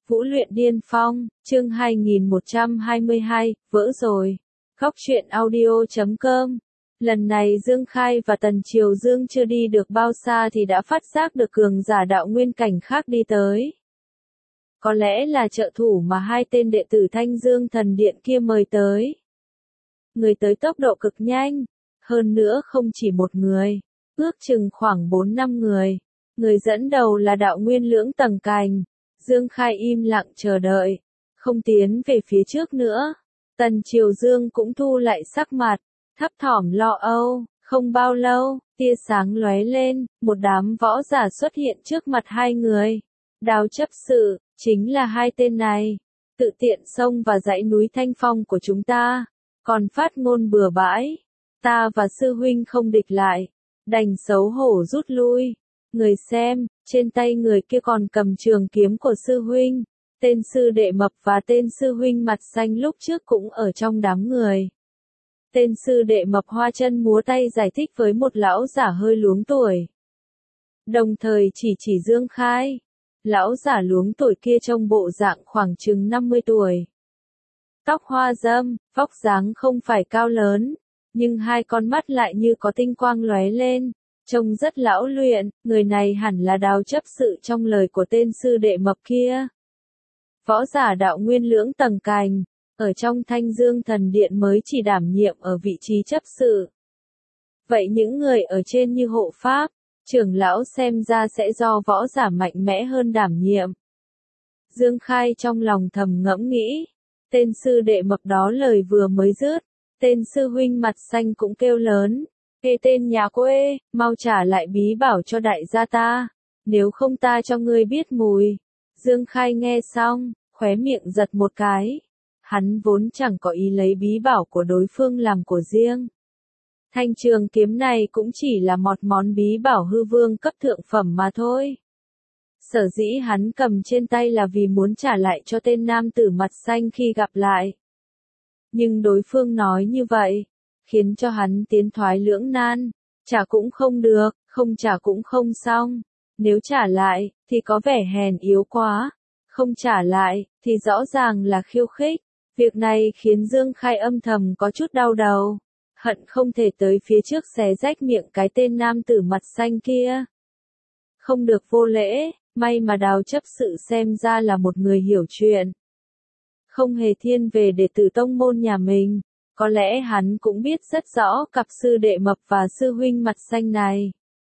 Vũ luyện điên phong, chương 2122, vỡ rồi. Góc truyện audio.com. Lần này Dương Khai và Tần Triều Dương chưa đi được bao xa thì đã phát giác được cường giả đạo nguyên cảnh khác đi tới. Có lẽ là trợ thủ mà hai tên đệ tử Thanh Dương Thần Điện kia mời tới. Người tới tốc độ cực nhanh, hơn nữa không chỉ một người, ước chừng khoảng 4-5 người. Người dẫn đầu là đạo nguyên lưỡng tầng cành. Dương Khai im lặng chờ đợi, không tiến về phía trước nữa. Tần Triều Dương cũng thu lại sắc mặt, thấp thỏm lo âu. Không bao lâu, tia sáng lóe lên, một đám võ giả xuất hiện trước mặt hai người. Đào chấp sự, chính là hai tên này. Tự tiện xông vào dãy núi Thanh Phong của chúng ta, còn phát ngôn bừa bãi. Ta và sư huynh không địch lại, đành xấu hổ rút lui. Người xem, trên tay người kia còn cầm trường kiếm của sư huynh. Tên sư đệ mập và tên sư huynh mặt xanh lúc trước cũng ở trong đám người. Tên sư đệ mập hoa chân múa tay giải thích với một lão giả hơi luống tuổi. Đồng thời chỉ Dương Khai. Lão giả luống tuổi kia trông bộ dạng khoảng chừng 50 tuổi. Tóc hoa râm, vóc dáng không phải cao lớn, nhưng hai con mắt lại như có tinh quang lóe lên. Trông rất lão luyện, người này hẳn là Đào chấp sự trong lời của tên sư đệ mập kia. Võ giả đạo nguyên lưỡng tầng cành, ở trong Thanh Dương Thần Điện mới chỉ đảm nhiệm ở vị trí chấp sự. Vậy những người ở trên như hộ pháp, trưởng lão xem ra sẽ do võ giả mạnh mẽ hơn đảm nhiệm. Dương Khai trong lòng thầm ngẫm nghĩ, tên sư đệ mập đó lời vừa mới dứt, tên sư huynh mặt xanh cũng kêu lớn. Ê tên nhà quê, mau trả lại bí bảo cho đại gia ta, nếu không ta cho ngươi biết mùi. Dương Khai nghe xong, khóe miệng giật một cái. Hắn vốn chẳng có ý lấy bí bảo của đối phương làm của riêng. Thanh trường kiếm này cũng chỉ là một món bí bảo hư vương cấp thượng phẩm mà thôi. Sở dĩ hắn cầm trên tay là vì muốn trả lại cho tên nam tử mặt xanh khi gặp lại. Nhưng đối phương nói như vậy, khiến cho hắn tiến thoái lưỡng nan, trả cũng không được, không trả cũng không xong. Nếu trả lại, thì có vẻ hèn yếu quá, không trả lại, thì rõ ràng là khiêu khích. Việc này khiến Dương Khai âm thầm có chút đau đầu, hận không thể tới phía trước xé rách miệng cái tên nam tử mặt xanh kia. Không được vô lễ, may mà Đào chấp sự xem ra là một người hiểu chuyện. Không hề thiên về đệ tử tông môn nhà mình. Có lẽ hắn cũng biết rất rõ cặp sư đệ mập và sư huynh mặt xanh này.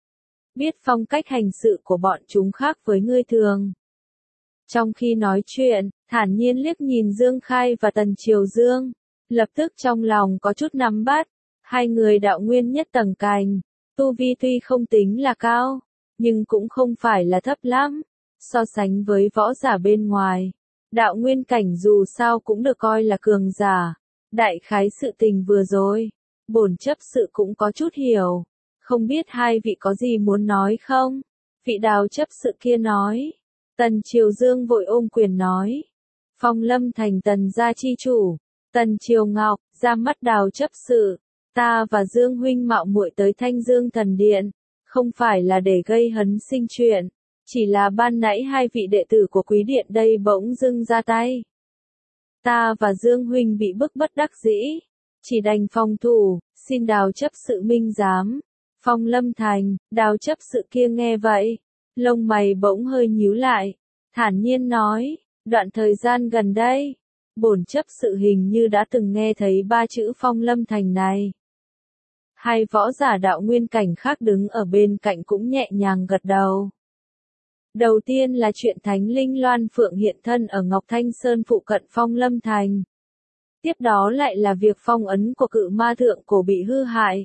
Biết phong cách hành sự của bọn chúng khác với người thường. Trong khi nói chuyện, thản nhiên liếc nhìn Dương Khai và Tần Triều Dương. Lập tức trong lòng có chút nắm bắt. Hai người đạo nguyên nhất tầng cành. Tu vi tuy không tính là cao, nhưng cũng không phải là thấp lắm. So sánh với võ giả bên ngoài, đạo nguyên cảnh dù sao cũng được coi là cường giả. Đại khái sự tình vừa rồi, bổn chấp sự cũng có chút hiểu. Không biết hai vị có gì muốn nói không? Vị Đào chấp sự kia nói. Tần Triều Dương vội ôm quyền nói. Phong Lâm thành Tần gia chi chủ. Tần Triều Ngọc, ra mắt Đào chấp sự. Ta và Dương huynh mạo muội tới Thanh Dương Thần Điện. Không phải là để gây hấn sinh chuyện. Chỉ là ban nãy hai vị đệ tử của quý điện đây bỗng dưng ra tay. Ta và Dương huynh bị bức bất đắc dĩ, chỉ đành phòng thủ, xin Đào chấp sự minh giám. Phong Lâm thành, Đào chấp sự kia nghe vậy, lông mày bỗng hơi nhíu lại, thản nhiên nói, đoạn thời gian gần đây, bổn chấp sự hình như đã từng nghe thấy ba chữ Phong Lâm thành này. Hai võ giả đạo nguyên cảnh khác đứng ở bên cạnh cũng nhẹ nhàng gật đầu. Đầu tiên là chuyện Thánh Linh Loan Phượng hiện thân ở Ngọc Thanh Sơn phụ cận Phong Lâm thành. Tiếp đó lại là việc phong ấn của cự ma thượng cổ bị hư hại.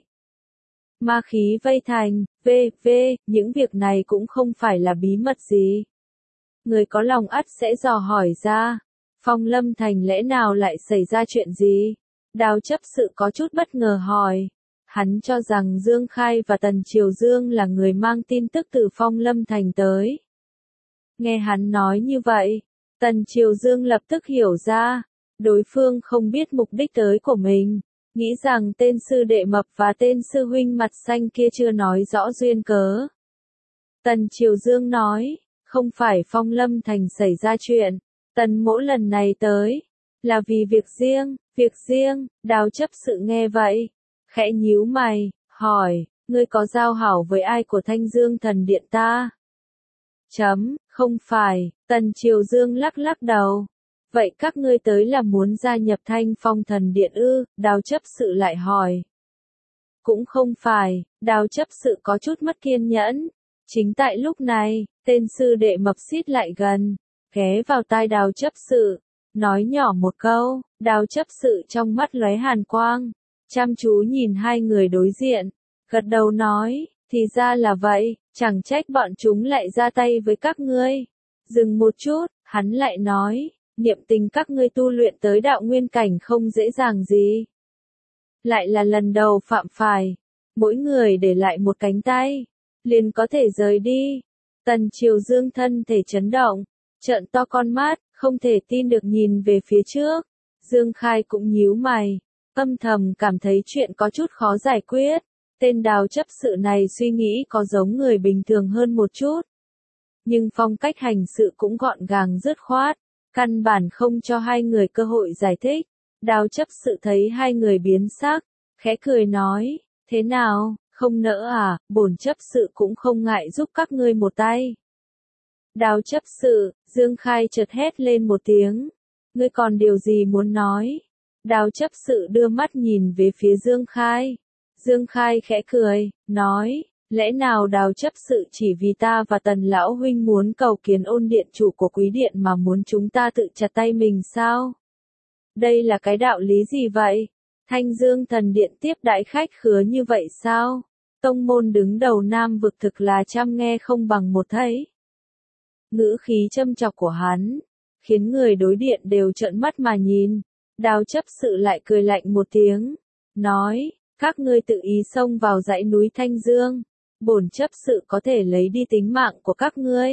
Ma khí vây thành, những việc này cũng không phải là bí mật gì. Người có lòng ắt sẽ dò hỏi ra, Phong Lâm thành lẽ nào lại xảy ra chuyện gì? Đào chấp sự có chút bất ngờ hỏi. Hắn cho rằng Dương Khai và Tần Triều Dương là người mang tin tức từ Phong Lâm thành tới. Nghe hắn nói như vậy, Tần Triều Dương lập tức hiểu ra, đối phương không biết mục đích tới của mình, nghĩ rằng tên sư đệ mập và tên sư huynh mặt xanh kia chưa nói rõ duyên cớ. Tần Triều Dương nói, không phải Phong Lâm thành xảy ra chuyện, Tần mỗ lần này tới, là vì việc riêng, Đào chấp sự nghe vậy, khẽ nhíu mày, hỏi, ngươi có giao hảo với ai của Thanh Dương thần điện ta? Không phải, Tần Triều Dương lắc lắc đầu. Vậy các ngươi tới là muốn gia nhập Thanh Phong thần điện ư? Đào chấp sự lại hỏi. Cũng không phải, Đào chấp sự có chút mất kiên nhẫn. Chính tại lúc này, tên sư đệ mập xít lại gần, ghé vào tai Đào chấp sự, nói nhỏ một câu. Đào chấp sự trong mắt lóe hàn quang, chăm chú nhìn hai người đối diện, gật đầu nói, thì ra là vậy, chẳng trách bọn chúng lại ra tay với các ngươi. Dừng một chút, hắn lại nói, niệm tình các ngươi tu luyện tới đạo nguyên cảnh không dễ dàng gì. Lại là lần đầu phạm phải, mỗi người để lại một cánh tay, liền có thể rời đi. Tần Triều Dương thân thể chấn động, trợn to con mắt, không thể tin được nhìn về phía trước. Dương Khai cũng nhíu mày, âm thầm cảm thấy chuyện có chút khó giải quyết. Tên Đào chấp sự này suy nghĩ có giống người bình thường hơn một chút, nhưng phong cách hành sự cũng gọn gàng dứt khoát, căn bản không cho hai người cơ hội giải thích. Đào chấp sự thấy hai người biến sắc, khẽ cười nói, thế nào, không nỡ à, bổn chấp sự cũng không ngại giúp các ngươi một tay. Đào chấp sự, Dương Khai chợt hét lên một tiếng, ngươi còn điều gì muốn nói? Đào chấp sự đưa mắt nhìn về phía Dương Khai. Dương Khai khẽ cười, nói, lẽ nào Đào chấp sự chỉ vì ta và Tần lão huynh muốn cầu kiến Ôn điện chủ của Quý điện mà muốn chúng ta tự chặt tay mình sao? Đây là cái đạo lý gì vậy? Thanh Dương thần điện tiếp đãi khách khứa như vậy sao? Tông môn đứng đầu Nam vực thực là trăm nghe không bằng một thấy. Ngữ khí châm chọc của hắn, khiến người đối điện đều trợn mắt mà nhìn. Đào chấp sự lại cười lạnh một tiếng, nói, các ngươi tự ý xông vào dãy núi Thanh Dương, bổn chấp sự có thể lấy đi tính mạng của các ngươi.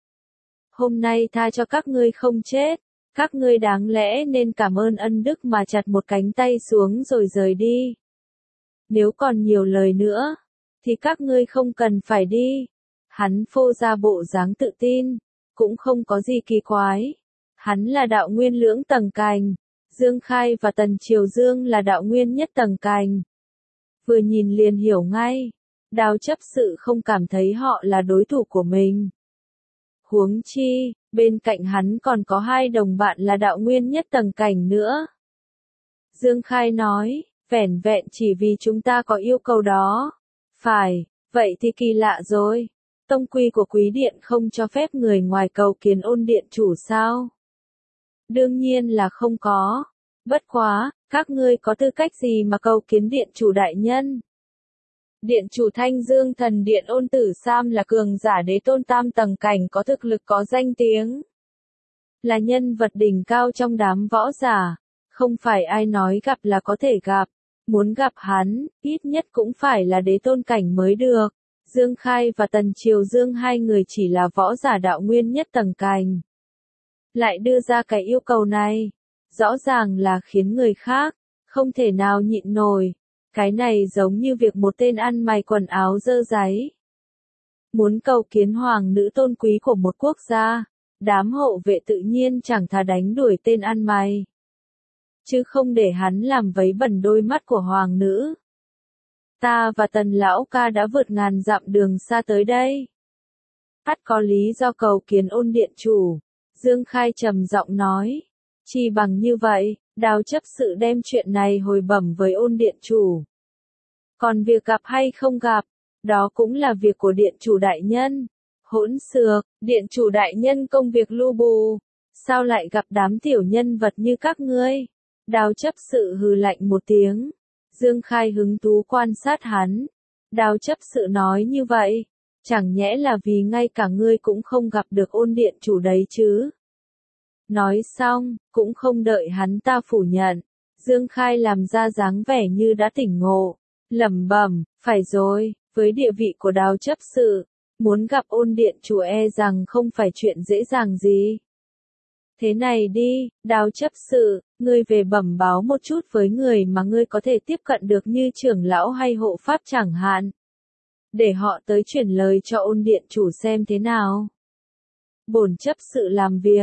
Hôm nay tha cho các ngươi không chết, các ngươi đáng lẽ nên cảm ơn ân đức mà chặt một cánh tay xuống rồi rời đi. Nếu còn nhiều lời nữa, thì các ngươi không cần phải đi. Hắn phô ra bộ dáng tự tin, cũng không có gì kỳ quái. Hắn là đạo nguyên lưỡng tầng cành, Dương Khai và Tần Triều Dương là đạo nguyên nhất tầng cành. Vừa nhìn liền hiểu ngay, Đào chấp sự không cảm thấy họ là đối thủ của mình. Huống chi, bên cạnh hắn còn có hai đồng bạn là đạo nguyên nhất tầng cảnh nữa. Dương Khai nói, vẻn vẹn chỉ vì chúng ta có yêu cầu đó. Phải, vậy thì kỳ lạ rồi. Tông quy của Quý điện không cho phép người ngoài cầu kiến Ôn điện chủ sao? Đương nhiên là không có. Bất quá, các ngươi có tư cách gì mà cầu kiến điện chủ đại nhân? Điện chủ Thanh Dương thần điện Ôn Tử Sam là cường giả đế tôn tam tầng cảnh có thực lực có danh tiếng. Là nhân vật đỉnh cao trong đám võ giả. Không phải ai nói gặp là có thể gặp. Muốn gặp hắn, ít nhất cũng phải là đế tôn cảnh mới được. Dương Khai và Tần Triều Dương hai người chỉ là võ giả đạo nguyên nhất tầng cảnh. Lại đưa ra cái yêu cầu này. Rõ ràng là khiến người khác không thể nào nhịn nổi. Cái này giống như việc một tên ăn mày quần áo dơ dáy muốn cầu kiến hoàng nữ tôn quý của một quốc gia, đám hộ vệ tự nhiên chẳng thà đánh đuổi tên ăn mày, chứ không để hắn làm vấy bẩn đôi mắt của hoàng nữ. Ta và Tần lão ca đã vượt ngàn dặm đường xa tới đây. Ắt có lý do cầu kiến Ôn điện chủ. Dương Khai trầm giọng nói. Chỉ bằng như vậy, Đào chấp sự đem chuyện này hồi bẩm với Ôn điện chủ. Còn việc gặp hay không gặp, đó cũng là việc của điện chủ đại nhân. Hỗn xược, điện chủ đại nhân công việc lu bù, sao lại gặp đám tiểu nhân vật như các ngươi? Đào chấp sự hừ lạnh một tiếng. Dương Khai hứng thú quan sát hắn. Đào chấp sự nói như vậy, chẳng nhẽ là vì ngay cả ngươi cũng không gặp được Ôn điện chủ đấy chứ? Nói xong, cũng không đợi hắn ta phủ nhận. Dương Khai làm ra dáng vẻ như đã tỉnh ngộ, lẩm bẩm, phải rồi, với địa vị của Đào chấp sự, muốn gặp Ôn điện chủ e rằng không phải chuyện dễ dàng gì. Thế này đi, Đào chấp sự, ngươi về bẩm báo một chút với người mà ngươi có thể tiếp cận được như trưởng lão hay hộ pháp chẳng hạn. Để họ tới chuyển lời cho Ôn điện chủ xem thế nào. Bổn chấp sự làm việc,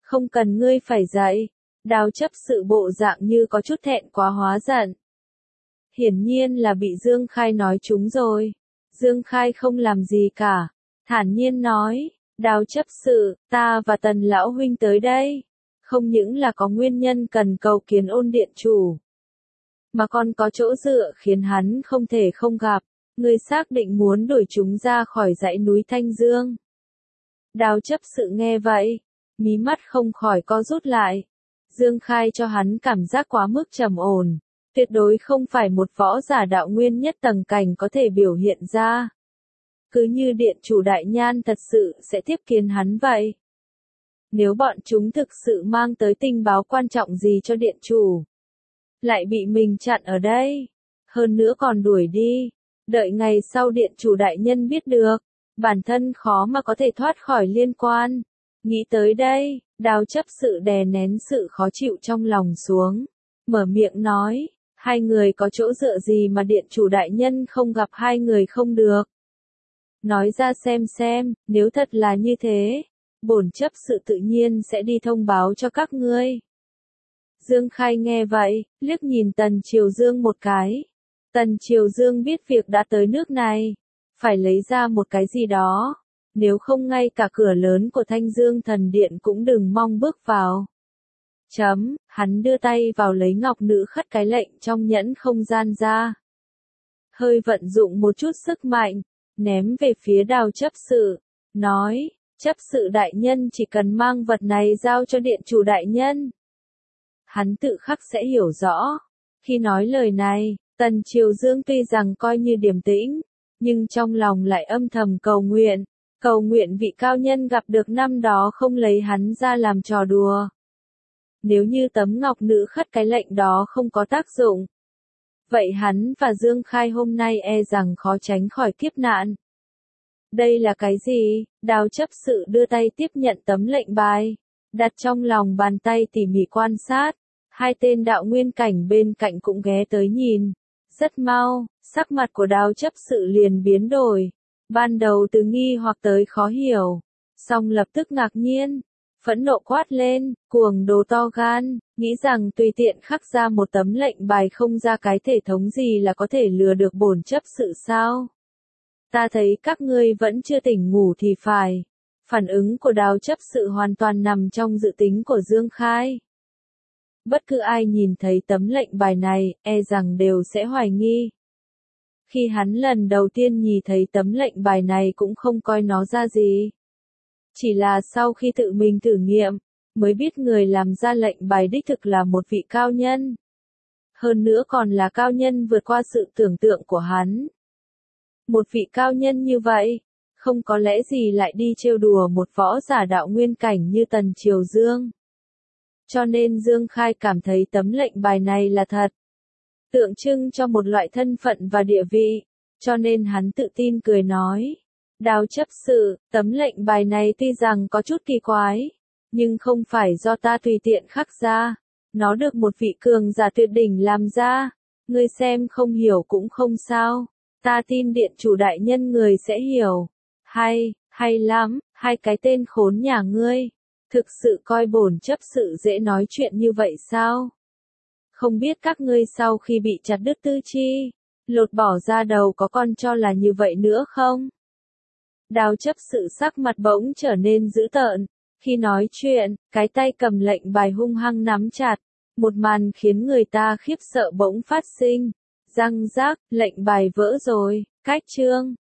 Không cần ngươi phải dạy. Đào chấp sự bộ dạng như có chút thẹn quá hóa giận. Hiển nhiên là bị Dương Khai nói trúng rồi. Dương Khai không làm gì cả. Thản nhiên nói, Đào chấp sự, ta và Tần lão huynh tới đây. Không những là có nguyên nhân cần cầu kiến Ôn điện chủ, mà còn có chỗ dựa khiến hắn không thể không gặp. Ngươi xác định muốn đuổi chúng ra khỏi dãy núi Thanh Dương. Đào chấp sự nghe vậy, mí mắt không khỏi co rút lại. Dương Khai cho hắn cảm giác quá mức trầm ổn, tuyệt đối không phải một võ giả đạo nguyên nhất tầng cảnh có thể biểu hiện ra. Cứ như điện chủ Đại Nhan thật sự sẽ tiếp kiến hắn vậy. Nếu bọn chúng thực sự mang tới tình báo quan trọng gì cho điện chủ, lại bị mình chặn ở đây, hơn nữa còn đuổi đi, đợi ngày sau điện chủ đại nhân biết được, bản thân khó mà có thể thoát khỏi liên quan. Nghĩ tới đây, Đào chấp sự đè nén sự khó chịu trong lòng xuống, mở miệng nói, hai người có chỗ dựa gì mà điện chủ đại nhân không gặp hai người không được. Nói ra xem, nếu thật là như thế, bổn chấp sự tự nhiên sẽ đi thông báo cho các ngươi. Dương Khai nghe vậy, liếc nhìn Tần Triều Dương một cái. Tần Triều Dương biết việc đã tới nước này, phải lấy ra một cái gì đó, nếu không ngay cả cửa lớn của Thanh Dương Thần Điện cũng đừng mong bước vào. Hắn đưa tay vào lấy ngọc nữ khất cái lệnh trong nhẫn không gian ra. Hơi vận dụng một chút sức mạnh, ném về phía Đào chấp sự, nói, chấp sự đại nhân chỉ cần mang vật này giao cho điện chủ đại nhân. Hắn tự khắc sẽ hiểu rõ. Khi nói lời này, Tần Triều Dương tuy rằng coi như điềm tĩnh, nhưng trong lòng lại âm thầm cầu nguyện vị cao nhân gặp được năm đó không lấy hắn ra làm trò đùa. Nếu như tấm ngọc nữ khất cái lệnh đó không có tác dụng, vậy hắn và Dương Khai hôm nay e rằng khó tránh khỏi kiếp nạn. Đây là cái gì? Đào chấp sự đưa tay tiếp nhận tấm lệnh bài, đặt trong lòng bàn tay tỉ mỉ quan sát. Hai tên đạo nguyên cảnh bên cạnh cũng ghé tới nhìn. Rất mau, sắc mặt của Đào chấp sự liền biến đổi. Ban đầu từ nghi hoặc tới khó hiểu, xong lập tức ngạc nhiên, phẫn nộ quát lên, cuồng đồ to gan, nghĩ rằng tùy tiện khắc ra một tấm lệnh bài không ra cái thể thống gì là có thể lừa được bổn chấp sự sao? Ta thấy các ngươi vẫn chưa tỉnh ngủ thì phải. Phản ứng của Đào chấp sự hoàn toàn nằm trong dự tính của Dương Khai. Bất cứ ai nhìn thấy tấm lệnh bài này, e rằng đều sẽ hoài nghi. Khi hắn lần đầu tiên nhìn thấy tấm lệnh bài này cũng không coi nó ra gì. Chỉ là sau khi tự mình thử nghiệm, mới biết người làm ra lệnh bài đích thực là một vị cao nhân. Hơn nữa còn là cao nhân vượt qua sự tưởng tượng của hắn. Một vị cao nhân như vậy, không có lẽ gì lại đi trêu đùa một võ giả đạo nguyên cảnh như Tần Triều Dương. Cho nên Dương Khai cảm thấy tấm lệnh bài này là thật, tượng trưng cho một loại thân phận và địa vị, cho nên hắn tự tin cười nói. Đào chấp sự, tấm lệnh bài này tuy rằng có chút kỳ quái, nhưng không phải do ta tùy tiện khắc ra, nó được một vị cường giả tuyệt đỉnh làm ra, ngươi xem không hiểu cũng không sao, ta tin điện chủ đại nhân người sẽ hiểu. Hay lắm, hai cái tên khốn nhà ngươi, thực sự coi bổn chấp sự dễ nói chuyện như vậy sao? Không biết các ngươi sau khi bị chặt đứt tư chi, lột bỏ ra đầu có còn cho là như vậy nữa không? Đào chấp sự sắc mặt bỗng trở nên dữ tợn, khi nói chuyện, cái tay cầm lệnh bài hung hăng nắm chặt, một màn khiến người ta khiếp sợ bỗng phát sinh, răng rác, lệnh bài vỡ rồi, cách chương.